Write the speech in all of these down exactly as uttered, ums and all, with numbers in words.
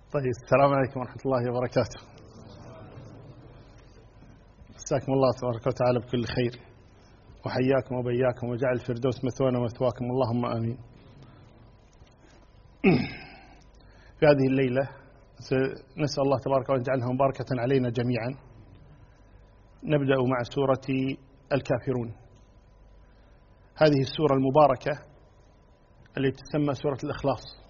طيب، السلام عليكم ورحمة الله وبركاته. مساكم الله تبارك وتعالى بكل خير، وحياكم وبياكم، وجعل الفردوس مثوانا ومثواكم، اللهم آمين. في هذه الليلة نسأل الله تبارك وتعالى أن يجعلها مباركة علينا جميعا. نبدأ مع سورة الكافرون، هذه السورة المباركة التي تسمى سورة الإخلاص.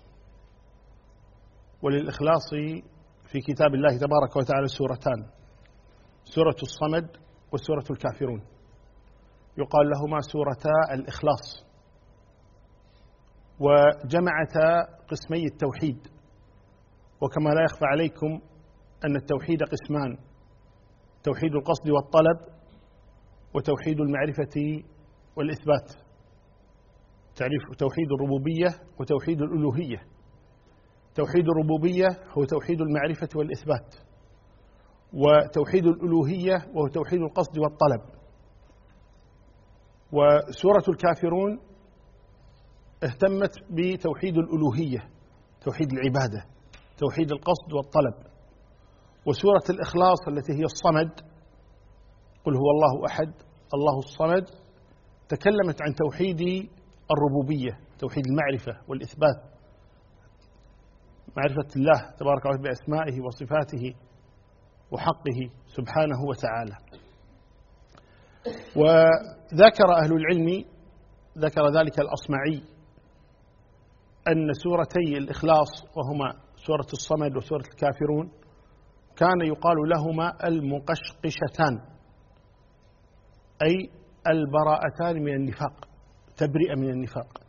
وللإخلاص في كتاب الله تبارك وتعالى سورتان، سورة الصمد وسورة الكافرون، يقال لهما سورتا الإخلاص، وجمعتا قسمي التوحيد. وكما لا يخفى عليكم أن التوحيد قسمان: توحيد القصد والطلب، وتوحيد المعرفة والإثبات، تعريف توحيد الربوبية وتوحيد الألوهية. توحيد الربوبية هو توحيد المعرفة والإثبات، وتوحيد الألوهية وهو توحيد القصد والطلب. وسورة الكافرون اهتمت بتوحيد الألوهية، توحيد العبادة، توحيد القصد والطلب. وسورة الإخلاص التي هي الصمد، قل هو الله أحد الله الصمد، تكلمت عن توحيد الربوبية، توحيد المعرفة والإثبات، معرفة الله تبارك وتعالى بأسمائه وصفاته وحقه سبحانه وتعالى. وذكر أهل العلم، ذكر ذلك الأصمعي، أن سورتي الإخلاص وهما سورة الصمد وسورة الكافرون كان يقال لهما المقشقشتان، أي البراءتان من النفاق، تبرئة من النفاق.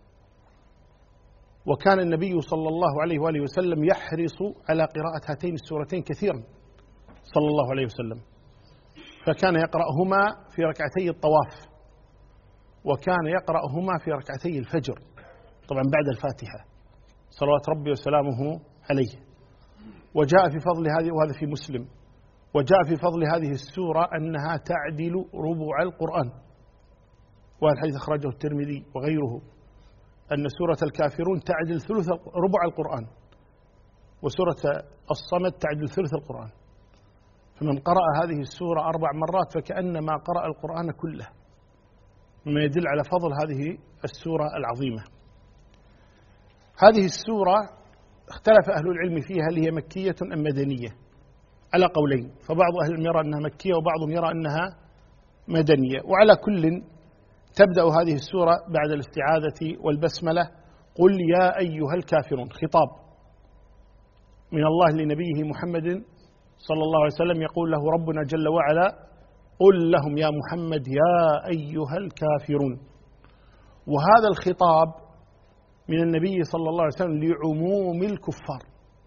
وكان النبي صلى الله عليه وآله وسلم يحرص على قراءة هاتين السورتين كثيرا صلى الله عليه وسلم، فكان يقرأهما في ركعتي الطواف، وكان يقرأهما في ركعتي الفجر، طبعا بعد الفاتحة صلوات ربي وسلامه عليه. وجاء في فضل هذه، وهذا في مسلم، وجاء في فضل هذه السورة أنها تعدل ربع القرآن، وهذا الحديث أخرجه الترمذي وغيره، أن سورة الكافرون تعدل ثلث ربع القرآن، وسورة الصمد تعدل ثلث القرآن. فمن قرأ هذه السورة أربع مرات فكأنما قرأ القرآن كله، مما يدل على فضل هذه السورة العظيمة. هذه السورة اختلف أهل العلم فيها هل هي مكية أم مدنية، على قولين، فبعض أهل العلم يرى أنها مكية وبعضهم يرى أنها مدنية. وعلى كل تبدأ هذه السورة بعد الاستعاذة والبسملة: قل يا أيها الكافرون، خطاب من الله لنبيه محمد صلى الله عليه وسلم، يقول له ربنا جل وعلا: قل لهم يا محمد يا أيها الكافرون. وهذا الخطاب من النبي صلى الله عليه وسلم لعموم الكفار،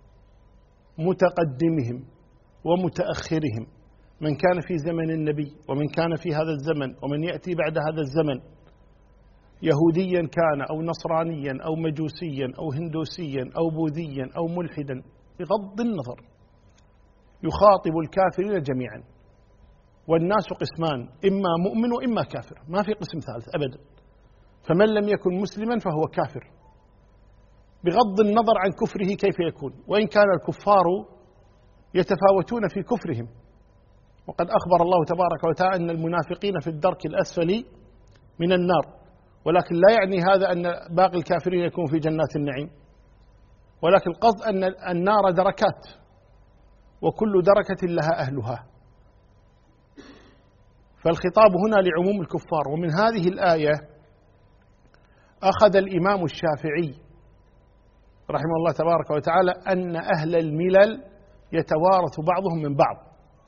متقدمهم ومتأخرهم، من كان في زمن النبي ومن كان في هذا الزمن ومن يأتي بعد هذا الزمن، يهوديا كان أو نصرانيا أو مجوسيا أو هندوسيا أو بوذيا أو ملحدا، بغض النظر يخاطب الكافرين جميعا. والناس قسمان: إما مؤمن وإما كافر، ما في قسم ثالث أبدا. فمن لم يكن مسلما فهو كافر، بغض النظر عن كفره كيف يكون، وإن كان الكفار يتفاوتون في كفرهم. وقد أخبر الله تبارك وتعالى أن المنافقين في الدرك الأسفل من النار، ولكن لا يعني هذا أن باقي الكافرين يكون في جنات النعيم، ولكن القصد أن النار دركات، وكل دركة لها أهلها. فالخطاب هنا لعموم الكفار. ومن هذه الآية أخذ الإمام الشافعي رحمه الله تبارك وتعالى أن أهل الملل يتوارث بعضهم من بعض.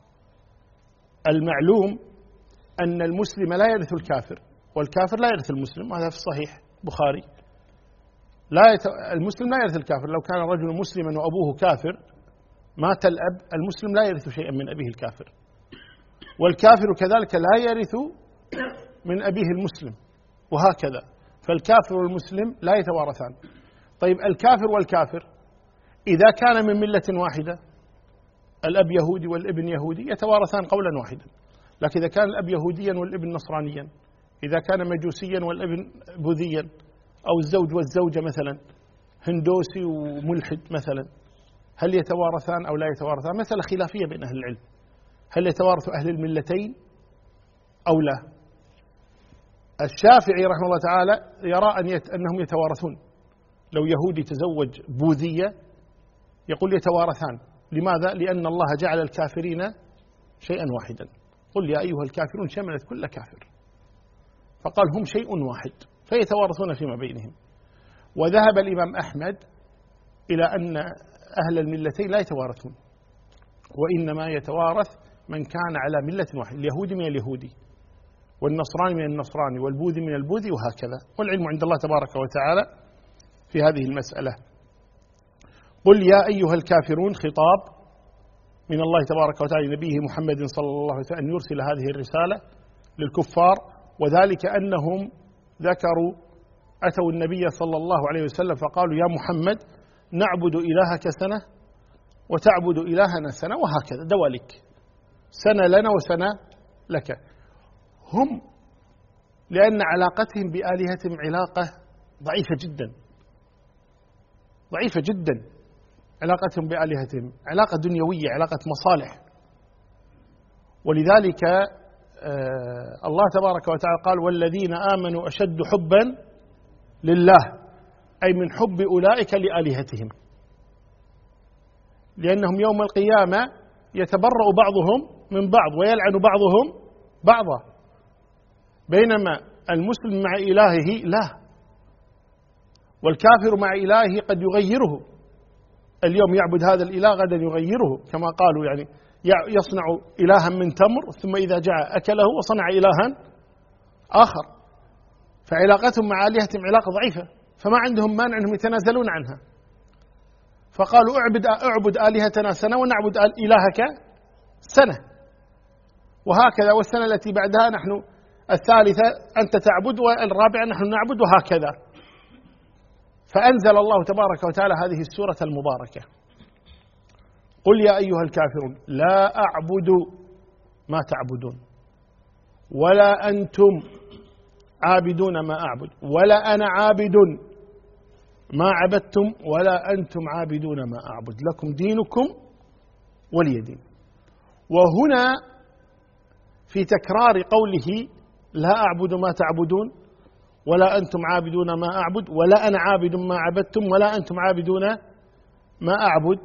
المعلوم أن المسلم لا يرث الكافر، والكافر لا يرث المسلم، وهذا في الصحيح بخاري. لا يت... المسلم لا يرث الكافر. لو كان الرجل مسلما وأبوه كافر مات الأب، المسلم لا يرث شيئا من أبيه الكافر، والكافر كذلك لا يرث من أبيه المسلم، وهكذا. فالكافر والمسلم لا يتوارثان. طيب، الكافر والكافر إذا كان من ملة واحدة، الأب يهودي والابن يهودي، يتوارثان قولا واحدا. لكن إذا كان الأب يهوديا والابن نصرانيا، إذا كان مجوسيا والابن بوذيا، أو الزوج والزوجة مثلا هندوسي وملحد مثلا، هل يتوارثان أو لا يتوارثان؟ مسألة خلافية بين أهل العلم، هل يتوارث أهل الملتين أو لا؟ الشافعي رحمه الله تعالى يرى أن يت... أنهم يتوارثون. لو يهودي تزوج بوذية يقول يتوارثان. لماذا؟ لأن الله جعل الكافرين شيئا واحدا. قل يا أيها الكافرون شملت كل كافر، فقال هم شيء واحد فيتوارثون فيما بينهم. وذهب الإمام أحمد إلى أن أهل الملتين لا يتوارثون، وإنما يتوارث من كان على ملة واحدة، اليهودي من اليهودي والنصراني من النصراني والبوذي من البوذي وهكذا، والعلم عند الله تبارك وتعالى في هذه المسألة. قل يا أيها الكافرون خطاب من الله تبارك وتعالى لنبيه محمد صلى الله عليه وسلم أن يرسل هذه الرسالة للكفار، وذلك أنهم ذكروا أتوا النبي صلى الله عليه وسلم فقالوا يا محمد نعبد إلهك سنة وتعبد إلهنا سنة، وهكذا دوالك، سنة لنا وسنة لك. هم لأن علاقتهم بآلهتهم علاقة ضعيفة جدا، ضعيفة جدا علاقتهم بآلهتهم، علاقة دنيوية، علاقة مصالح. ولذلك آه الله تبارك وتعالى قال والذين آمنوا أشد حبا لله، أي من حب أولئك لآلهتهم، لأنهم يوم القيامة يتبرأ بعضهم من بعض ويلعن بعضهم بعضا، بينما المسلم مع إلهه لا، والكافر مع إلهه قد يغيره، اليوم يعبد هذا الإله غدا يغيره، كما قالوا يعني يصنع إلها من تمر ثم إذا جاء أكله وصنع إلها آخر. فعلاقتهم مع آلهتهم علاقة ضعيفة، فما عندهم مانع أنهم يتنازلون عنها، فقالوا اعبد اعبد آلهتنا سنة ونعبد إلهك سنة، وهكذا، والسنة التي بعدها نحن الثالثة أنت تعبد والرابعة نحن نعبد، وهكذا. فأنزل الله تبارك وتعالى هذه السورة المباركة قل يا أيها الكافرون لا أعبد ما تعبدون ولا أنتم عابدون ما أعبد ولا أنا عابد ما عبدتم ولا أنتم عابدون ما أعبد لكم دينكم ولي دين. وهنا في تكرار قوله لا أعبد ما تعبدون ولا أنتم عابدون ما أعبد ولا أنا عابد ما عبدتم ولا أنتم عابدون ما أعبد،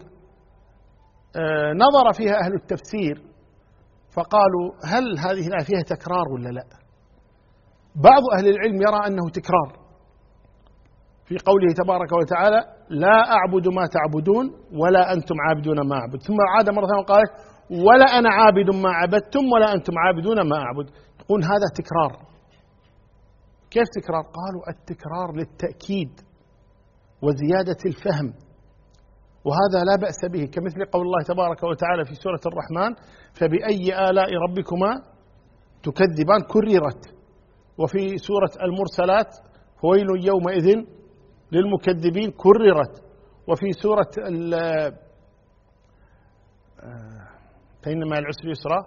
آه نظر فيها أهل التفسير فقالوا هل هذه الآية فيها تكرار ولا لا؟ بعض أهل العلم يرى أنه تكرار في قوله تبارك وتعالى لا أعبد ما تعبدون ولا أنتم عابدون ما أعبد، ثم عاد مرة ثانية وقال ولا أنا عابد ما عبدتم ولا أنتم عابدون ما أعبد. يقول هذا تكرار. كيف تكرار؟ قالوا التكرار للتأكيد وزيادة الفهم، وهذا لا بأس به، كمثل قول الله تبارك وتعالى في سورة الرحمن فبأي آلاء ربكما تكذبان كررت، وفي سورة المرسلات فويل يومئذ للمكذبين كررت، وفي سورة فإن مع العسر يسرا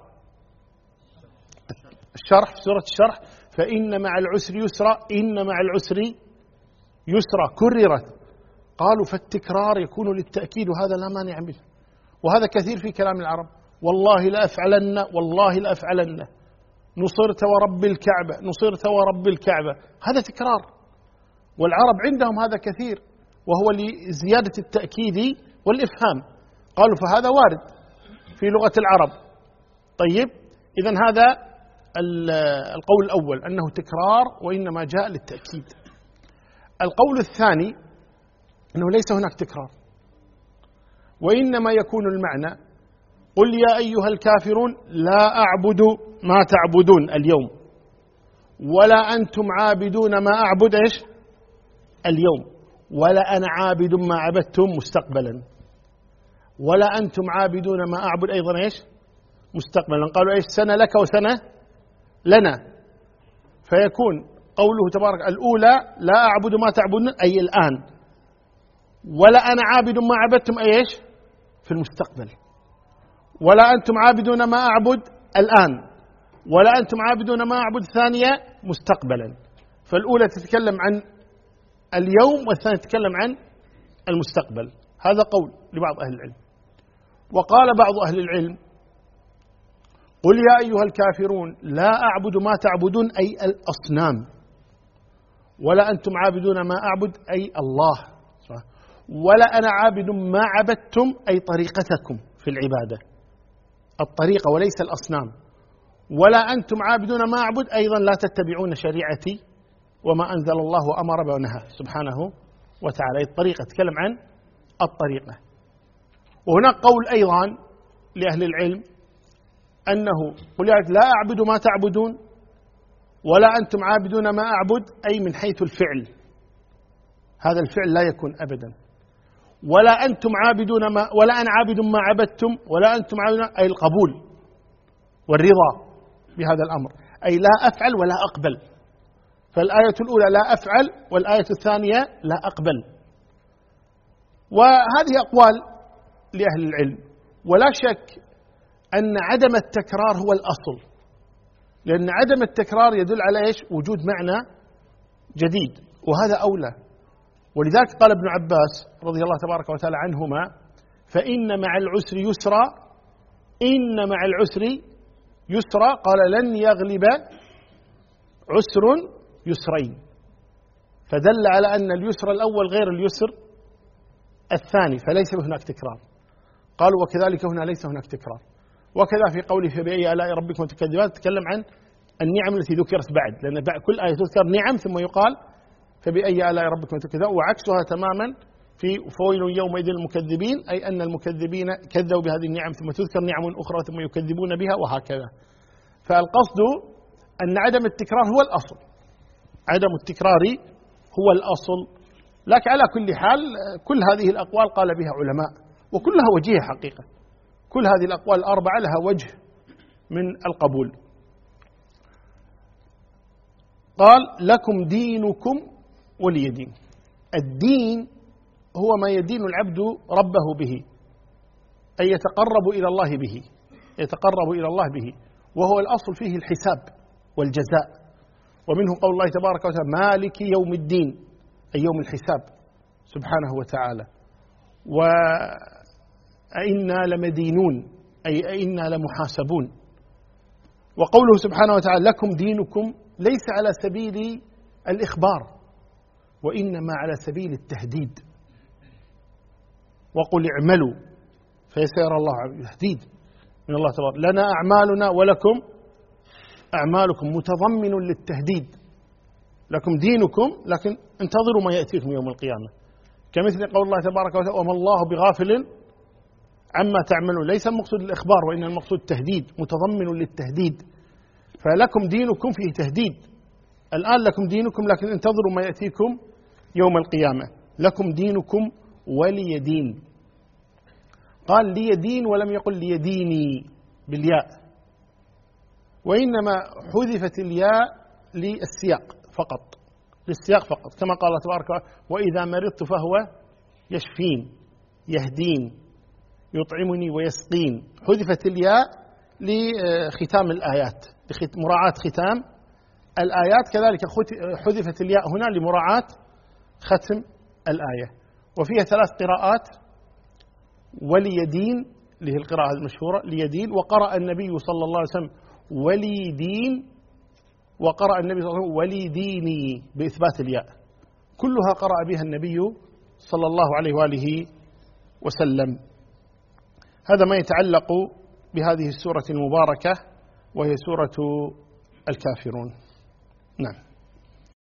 الشرح، في سورة الشرح فإن مع العسر يسرا إن مع العسر يسرا كررت. قالوا فالتكرار يكون للتأكيد، وهذا لا مانع منه، وهذا كثير في كلام العرب، والله لأفعلن والله لأفعلن، نصرت ورب الكعبة نصرت ورب الكعبة، هذا تكرار، والعرب عندهم هذا كثير، وهو لزيادة التأكيد والإفهام. قالوا فهذا وارد في لغة العرب. طيب، إذن هذا القول الأول أنه تكرار وإنما جاء للتأكيد. القول الثاني أنه ليس هناك تكرار، وإنما يكون المعنى قل يا أيها الكافرون لا أعبد ما تعبدون اليوم ولا أنتم عابدون ما أعبد إيش اليوم ولا أنا عابد ما عبدتم مستقبلا ولا أنتم عابدون ما أعبد أيضا إيش مستقبلا. قالوا إيش سنة لك وسنة لنا، فيكون قوله تبارك الأولى لا أعبد ما تعبدون أي الآن، ولا أنا عابد ما عبدتم أي إيش في المستقبل، ولا أنتم عابدون ما أعبد الآن ولا أنتم عابدون ما أعبد ثانية مستقبلا. فالأولى تتكلم عن اليوم والثانية تتكلم عن المستقبل. هذا قول. لبعض أهل العلم. وقال بعض أهل العلم: قل يا أيها الكافرون لا أعبد ما تعبدون أي الأصنام، ولا أنتم عابدون ما أعبد أي الله، ولا أنا عابد ما عبدتم أي طريقتكم في العبادة، الطريقة وليس الأصنام، ولا أنتم عابدون ما أعبد أيضا لا تتبعون شريعتي وما أنزل الله وأمر به ونهى سبحانه وتعالى. الطريقة تكلم عن الطريقة. وهناك قول أيضا لأهل العلم أنه قل لا أعبد ما تعبدون ولا أنتم عابدون ما أعبد أي من حيث الفعل، هذا الفعل لا يكون أبدا. ولا أنتم عابدون ما ولا أنا عابد ما عبدتم ولا أنتم عابدون أي القبول والرضا بهذا الأمر، أي لا أفعل ولا أقبل. فالآية الأولى لا أفعل، والآية الثانية لا أقبل. وهذه أقوال لأهل العلم، ولا شك أن عدم التكرار هو الأصل، لأن عدم التكرار يدل على إيش؟ وجود معنى جديد، وهذا أولى. ولذلك قال ابن عباس رضي الله تبارك وتعالى عنهما: فإن مع العسر يسرا، إن مع العسر يسرا، قال لن يغلب عسر يسرين، فدل على أن اليسر الأول غير اليسر الثاني، فليس هناك تكرار. قالوا وكذلك هنا ليس هناك تكرار. وكذا في قوله فبأي آلاء ربكم تكذبان تكلم عن النعم التي ذكرت بعد، لأن كل آية تذكر نعم ثم يقال فبأي آلاء ربكم تكذبان، وعكسها تماما في فويل يومئذ للمكذبين، أي أن المكذبين كذبوا بهذه النعم ثم تذكر نعم أخرى ثم يكذبون بها، وهكذا. فالقصد أن عدم التكرار هو الأصل، عدم التكرار هو الأصل. لكن على كل حال كل هذه الأقوال قال بها علماء وكلها وجيه حقيقة، كل هذه الأقوال الأربعة لها وجه من القبول. قال لكم دينكم ولي دين. الدين هو ما يدين العبد ربه به، أي يتقرب إلى الله به، يتقرب إلى الله به، وهو الأصل فيه الحساب والجزاء. ومنه قول الله تبارك وتعالى مالك يوم الدين، أي يوم الحساب سبحانه وتعالى. وإنا لمدينون، أي إنا لمحاسبون. وقوله سبحانه وتعالى لكم دينكم ليس على سبيل الإخبار، وإنما على سبيل التهديد. وقل اعملوا فيسير الله تهديد من الله تبارك، لنا أعمالنا ولكم أعمالكم، متضمن للتهديد. لكم دينكم، لكن انتظروا ما يأتيكم يوم القيامة، كمثل قول الله تبارك وتعالى وما الله بغافل عما تعملون. ليس المقصود الإخبار، وإن المقصود التهديد، متضمن للتهديد. فلكم دينكم فيه تهديد، الآن لكم دينكم، لكن انتظروا ما يأتيكم يوم القيامة. لكم دينكم ولي دين. قال لي دين ولم يقل لي ديني بالياء، وإنما حذفت الياء للسياق فقط، للسياق فقط، كما قال تبارك وإذا مرضت فهو يشفين يهدين يطعمني ويسقين. حذفت الياء لختام الآيات، مراعاة ختام الآيات، كذلك حذفت الياء هنا لمراعاة ختم الآية. وفيها ثلاث قراءات: ولي دين اللي هي القراءة المشهورة ليدين، وقرأ النبي صلى الله عليه وسلم ولي دين، وقرأ النبي صلى الله عليه وسلم ولي ديني بإثبات الياء، كلها قرأ بها النبي صلى الله عليه وآله وسلم. هذا ما يتعلق بهذه السورة المباركة وهي سورة الكافرون. نعم.